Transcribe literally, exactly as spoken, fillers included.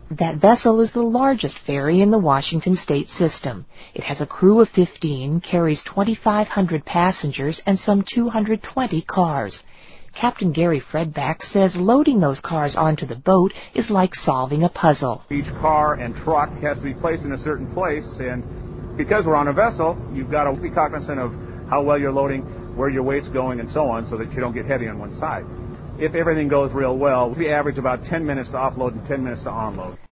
That vessel is the largest ferry in the Washington state system. It has a crew of fifteen, carries twenty-five hundred passengers, and some two hundred twenty cars. Captain Gary Fredback says loading those cars onto the boat is like solving a puzzle. Each car and truck has to be placed in a certain place, and because we're on a vessel, you've got to be cognizant of how well you're loading, where your weight's going, and so on, so that you don't get heavy on one side. If everything goes real well, we average about ten minutes to offload and ten minutes to onload.